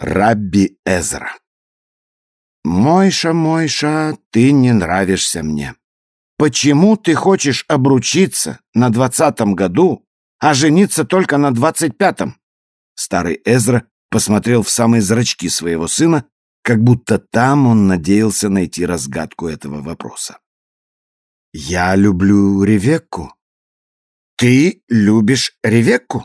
Рабби Эзра. «Мойша, Мойша, ты не нравишься мне. Почему ты хочешь обручиться на 20-м году, а жениться только на 25-м?» Старый Эзра посмотрел в самые зрачки своего сына, как будто там он надеялся найти разгадку этого вопроса. «Я люблю Ревекку». «Ты любишь Ревекку?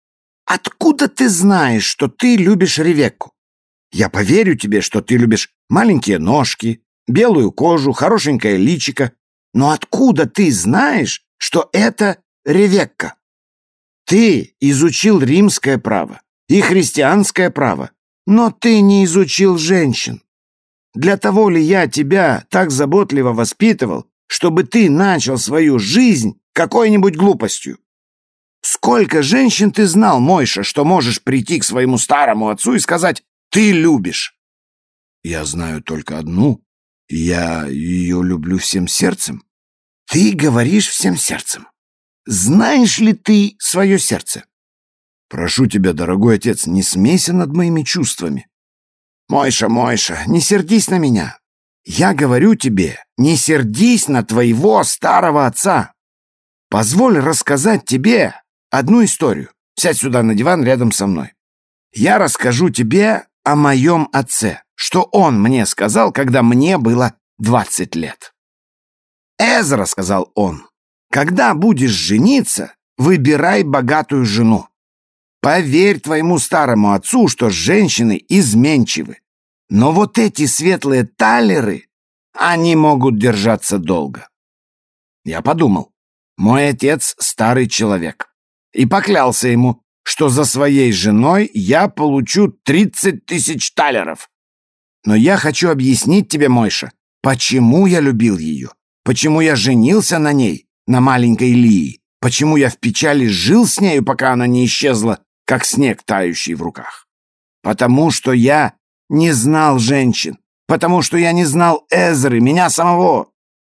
Откуда ты знаешь, что ты любишь Ревекку? Я поверю тебе, что ты любишь маленькие ножки, белую кожу, хорошенькое личико. Но откуда ты знаешь, что это Ревекка? Ты изучил римское право и христианское право, но ты не изучил женщин. Для того ли я тебя так заботливо воспитывал, чтобы ты начал свою жизнь какой-нибудь глупостью? Сколько женщин ты знал, Мойша, что можешь прийти к своему старому отцу и сказать «ты любишь»? Я знаю только одну, и я ее люблю всем сердцем. Ты говоришь всем сердцем. Знаешь ли ты свое сердце? Прошу тебя, дорогой отец, не смейся над моими чувствами. Мойша, Мойша, не сердись на меня. Я говорю тебе, не сердись на твоего старого отца. Позволь рассказать тебе одну историю. Сядь сюда на диван рядом со мной. Я расскажу тебе о моем отце, что он мне сказал, когда мне было 20 лет. «Эзра, — сказал он, — когда будешь жениться, выбирай богатую жену. Поверь твоему старому отцу, что женщины изменчивы. Но вот эти светлые талеры, они могут держаться долго». Я подумал, мой отец старый человек, и поклялся ему, что за своей женой я получу 30 тысяч талеров. Но я хочу объяснить тебе, Мойша, почему я любил ее, почему я женился на ней, на маленькой Лии, почему я в печали жил с нею, пока она не исчезла, как снег, тающий в руках. Потому что я не знал женщин, потому что я не знал Эзры, меня самого.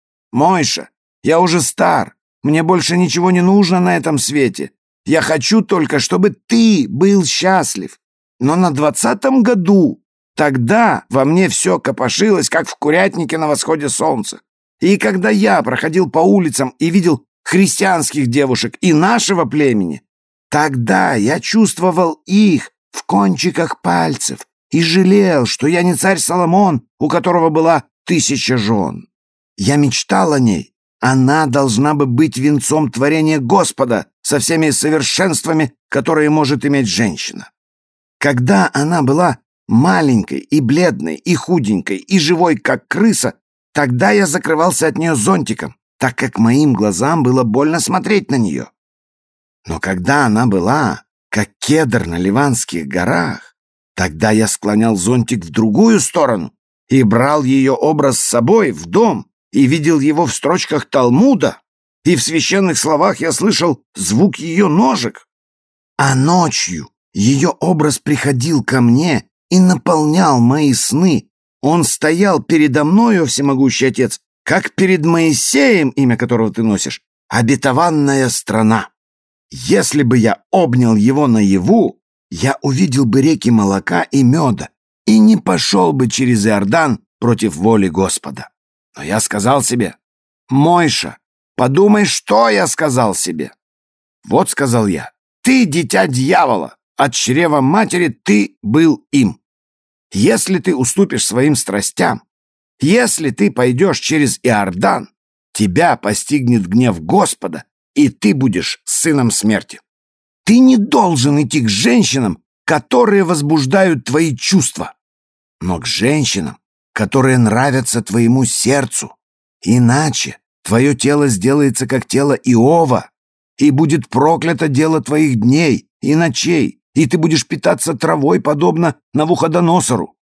Мойша, я уже стар, мне больше ничего не нужно на этом свете. Я хочу только, чтобы ты был счастлив. Но на 20-м году, тогда во мне все копошилось, как в курятнике на восходе солнца. И когда я проходил по улицам и видел христианских девушек и нашего племени, тогда я чувствовал их в кончиках пальцев и жалел, что я не царь Соломон, у которого была 1000 жен. Я мечтал о ней. Она должна бы быть венцом творения Господа со всеми совершенствами, которые может иметь женщина. Когда она была маленькой и бледной, и худенькой, и живой, как крыса, тогда я закрывался от нее зонтиком, так как моим глазам было больно смотреть на нее. Но когда она была, как кедр на Ливанских горах, тогда я склонял зонтик в другую сторону и брал ее образ с собой в дом, и видел его в строчках Талмуда, и в священных словах я слышал звук ее ножек. А ночью ее образ приходил ко мне и наполнял мои сны. Он стоял передо мною, всемогущий Отец, как перед Моисеем, имя которого ты носишь, обетованная страна. Если бы я обнял его наяву, я увидел бы реки молока и меда и не пошел бы через Иордан против воли Господа. Но я сказал себе: «Мойша, подумай, что я сказал себе». Вот, сказал я, ты дитя дьявола, от чрева матери ты был им. Если ты уступишь своим страстям, если ты пойдешь через Иордан, тебя постигнет гнев Господа, и ты будешь сыном смерти. Ты не должен идти к женщинам, которые возбуждают твои чувства, но к женщинам, которые нравятся твоему сердцу. Иначе твое тело сделается, как тело Иова, и будет проклято дело твоих дней и ночей, и ты будешь питаться травой, подобно Навуходоносору.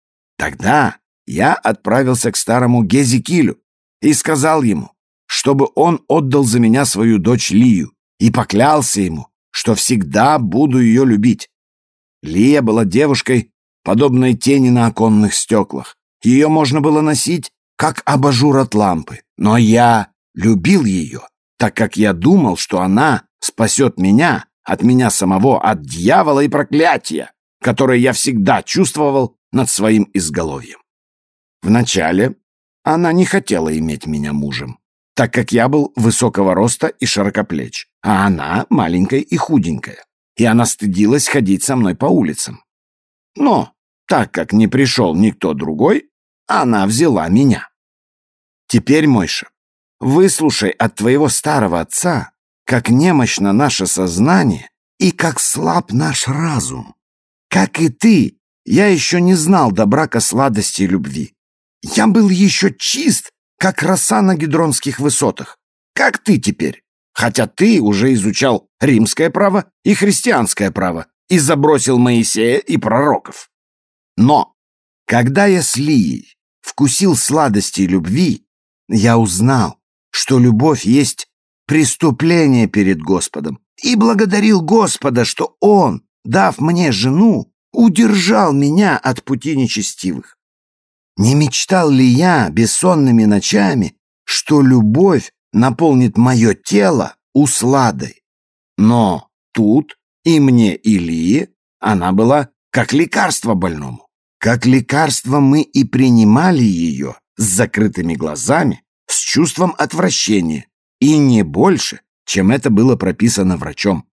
Тогда я отправился к старому Гезекилю и сказал ему, чтобы он отдал за меня свою дочь Лию, и поклялся ему, что всегда буду ее любить. Лия была девушкой, подобной тени на оконных стеклах. Ее можно было носить, как абажур от лампы. Но я любил ее, так как я думал, что она спасет меня от меня самого, от дьявола и проклятия. которое я всегда чувствовал над своим изголовьем. Вначале она не хотела иметь меня мужем, так как я был высокого роста и широкоплеч, а она маленькая и худенькая, и она стыдилась ходить со мной по улицам. Но так как не пришел никто другой, она взяла меня. Теперь, Мойша, выслушай от твоего старого отца, как немощно наше сознание и как слаб наш разум. Как и ты, я еще не знал до брака сладости и любви. Я был еще чист, как роса на Гедронских высотах. Как ты теперь, хотя ты уже изучал римское право и христианское право и забросил Моисея и пророков. Но, когда я с Лией вкусил сладости и любви, я узнал, что любовь есть преступление перед Господом, и благодарил Господа, что Он, дав мне жену, удержал меня от пути нечестивых. Не мечтал ли я бессонными ночами, что любовь наполнит мое тело усладой? Но тут и мне, и Лии она была как лекарство больному. Как лекарство мы и принимали ее с закрытыми глазами, с чувством отвращения, и не больше, чем это было прописано врачом.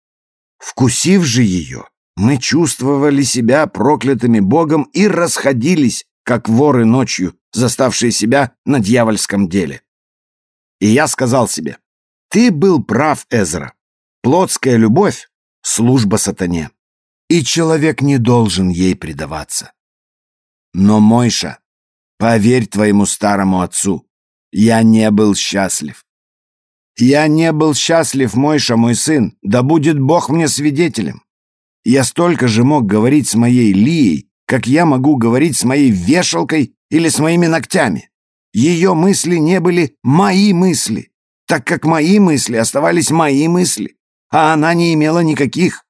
Вкусив же ее, мы чувствовали себя проклятыми Богом и расходились, как воры ночью, заставшие себя на дьявольском деле. И я сказал себе: ты был прав, Эзра. Плотская любовь — служба сатане, и человек не должен ей предаваться. Но, Мойша, поверь твоему старому отцу, я не был счастлив. Я не был счастлив, Мойша, мой сын, да будет Бог мне свидетелем. Я столько же мог говорить с моей Лией, как я могу говорить с моей вешалкой или с моими ногтями. Ее мысли не были мои мысли, так как мои мысли оставались мои мысли, а она не имела никаких.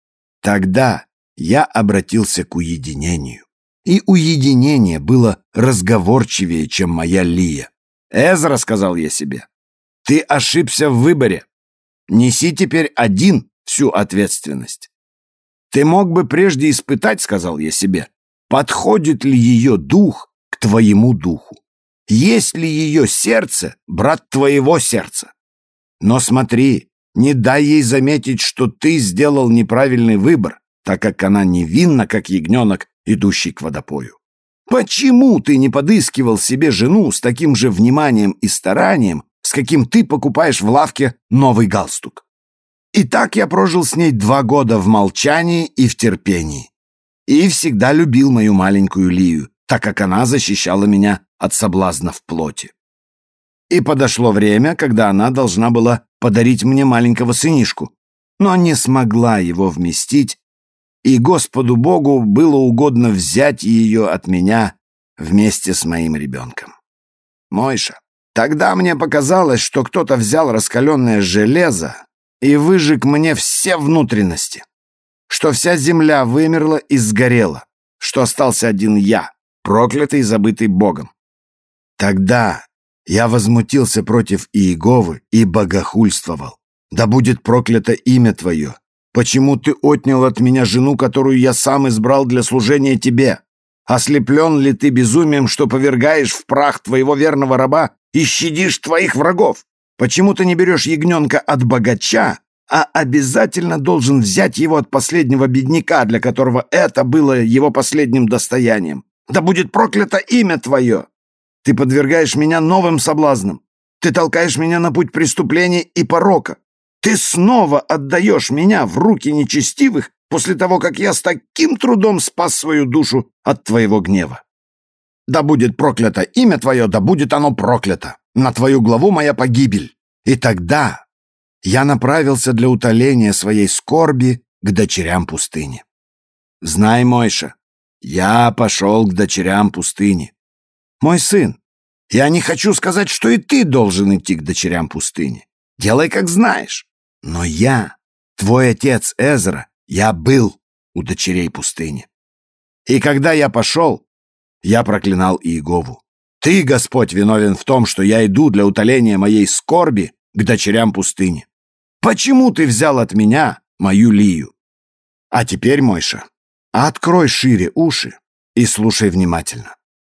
Тогда я обратился к уединению, и уединение было разговорчивее, чем моя Лия. «Эзра», — сказал я себе, — «ты ошибся в выборе. Неси теперь один всю ответственность». «Ты мог бы прежде испытать, — сказал я себе, — подходит ли ее дух к твоему духу? Есть ли ее сердце, брат твоего сердца? Но смотри, не дай ей заметить, что ты сделал неправильный выбор, так как она невинна, как ягненок, идущий к водопою. Почему ты не подыскивал себе жену с таким же вниманием и старанием, с каким ты покупаешь в лавке новый галстук? И так я прожил с ней 2 года в молчании и в терпении. И всегда любил мою маленькую Лию, так как она защищала меня от соблазнов плоти. И подошло время, когда она должна была подарить мне маленького сынишку, но не смогла его вместить, и Господу Богу было угодно взять ее от меня вместе с моим ребенком. Мойша, тогда мне показалось, что кто-то взял раскаленное железо и выжег мне все внутренности, что вся земля вымерла и сгорела, что остался один я, проклятый и забытый Богом. Тогда я возмутился против Иеговы и богохульствовал. Да будет проклято имя твое. Почему ты отнял от меня жену, которую я сам избрал для служения тебе? Ослеплен ли ты безумием, что повергаешь в прах твоего верного раба и щадишь твоих врагов? Почему ты не берешь ягненка от богача, а обязательно должен взять его от последнего бедняка, для которого это было его последним достоянием? Да будет проклято имя твое! Ты подвергаешь меня новым соблазнам. Ты толкаешь меня на путь преступления и порока. Ты снова отдаешь меня в руки нечестивых после того, как я с таким трудом спас свою душу от твоего гнева. Да будет проклято имя твое, да будет оно проклято. На твою главу моя погибель. И тогда я направился для утоления своей скорби к дочерям пустыни. Знай, Мойша, я пошел к дочерям пустыни. Мой сын, я не хочу сказать, что и ты должен идти к дочерям пустыни. Делай, как знаешь. Но я, твой отец Эзра, я был у дочерей пустыни. И когда я пошел, я проклинал Иегову. Ты, Господь, виновен в том, что я иду для утоления моей скорби к дочерям пустыни. Почему ты взял от меня мою Лию? А теперь, Мойша, Открой шире уши и слушай внимательно.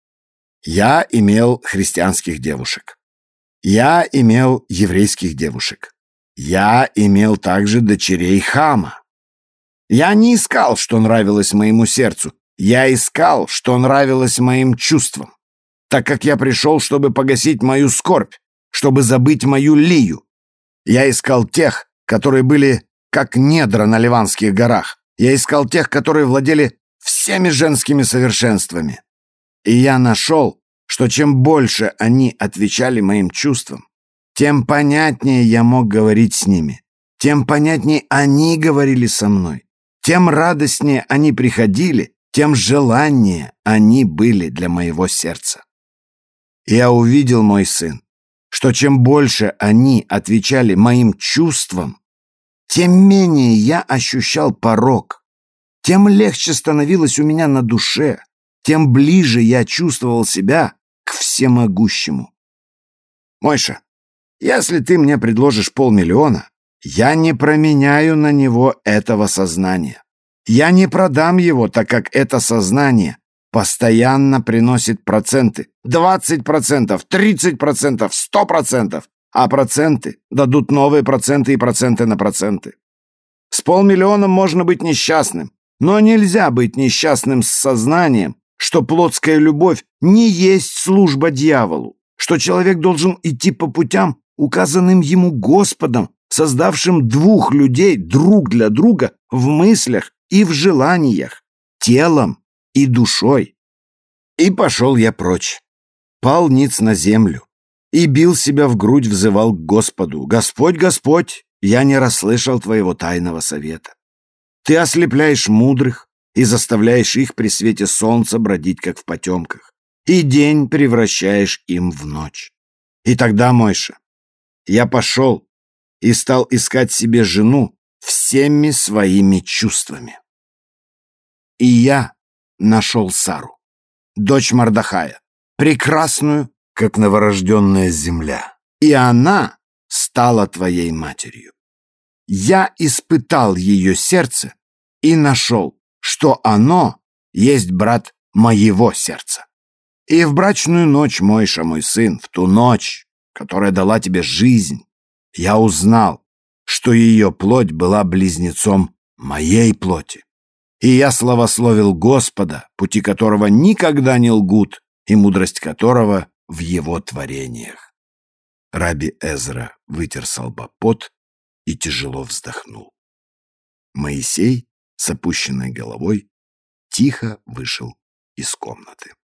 Я имел христианских девушек. Я имел еврейских девушек. Я имел также дочерей Хама. Я не искал, что нравилось моему сердцу. Я искал, что нравилось моим чувствам. Так как я пришел, чтобы погасить мою скорбь, чтобы забыть мою Лию. Я искал тех, которые были как недра на Ливанских горах. Я искал тех, которые владели всеми женскими совершенствами. И я нашел, что чем больше они отвечали моим чувствам, тем понятнее я мог говорить с ними, тем понятнее они говорили со мной, тем радостнее они приходили, тем желаннее они были для моего сердца. Я увидел, мой сын, что чем больше они отвечали моим чувствам, тем менее я ощущал порок, тем легче становилось у меня на душе, тем ближе я чувствовал себя к всемогущему. Мойша, если ты мне предложишь 500 000, я не променяю на него этого сознания. Я не продам его, так как это сознание постоянно приносит проценты. 20%, 30%, 100%. А проценты дадут новые проценты и проценты на проценты. С 500 000 можно быть несчастным, но нельзя быть несчастным с сознанием, что плотская любовь не есть служба дьяволу, что человек должен идти по путям, указанным ему Господом, создавшим двух людей друг для друга в мыслях и в желаниях, телом и душой. И пошел я прочь, пал ниц на землю и бил себя в грудь, взывал к Господу: «Господь, Господь, я не расслышал Твоего тайного совета. Ты ослепляешь мудрых и заставляешь их при свете солнца бродить, как в потемках, и день превращаешь им в ночь». И тогда, Мойша, я пошел и стал искать себе жену всеми своими чувствами. И я нашел Сару, дочь Мордахая, прекрасную, как новорожденная земля, и она стала твоей матерью. Я испытал ее сердце и нашел, что оно есть брат моего сердца. И в брачную ночь, Мойша, мой сын, в ту ночь, которая дала тебе жизнь, я узнал, что ее плоть была близнецом моей плоти. И я славословил Господа, пути которого никогда не лгут, и мудрость которого в его творениях. Раби Эзра вытер со лба пот и тяжело вздохнул. Моисей с опущенной головой тихо вышел из комнаты.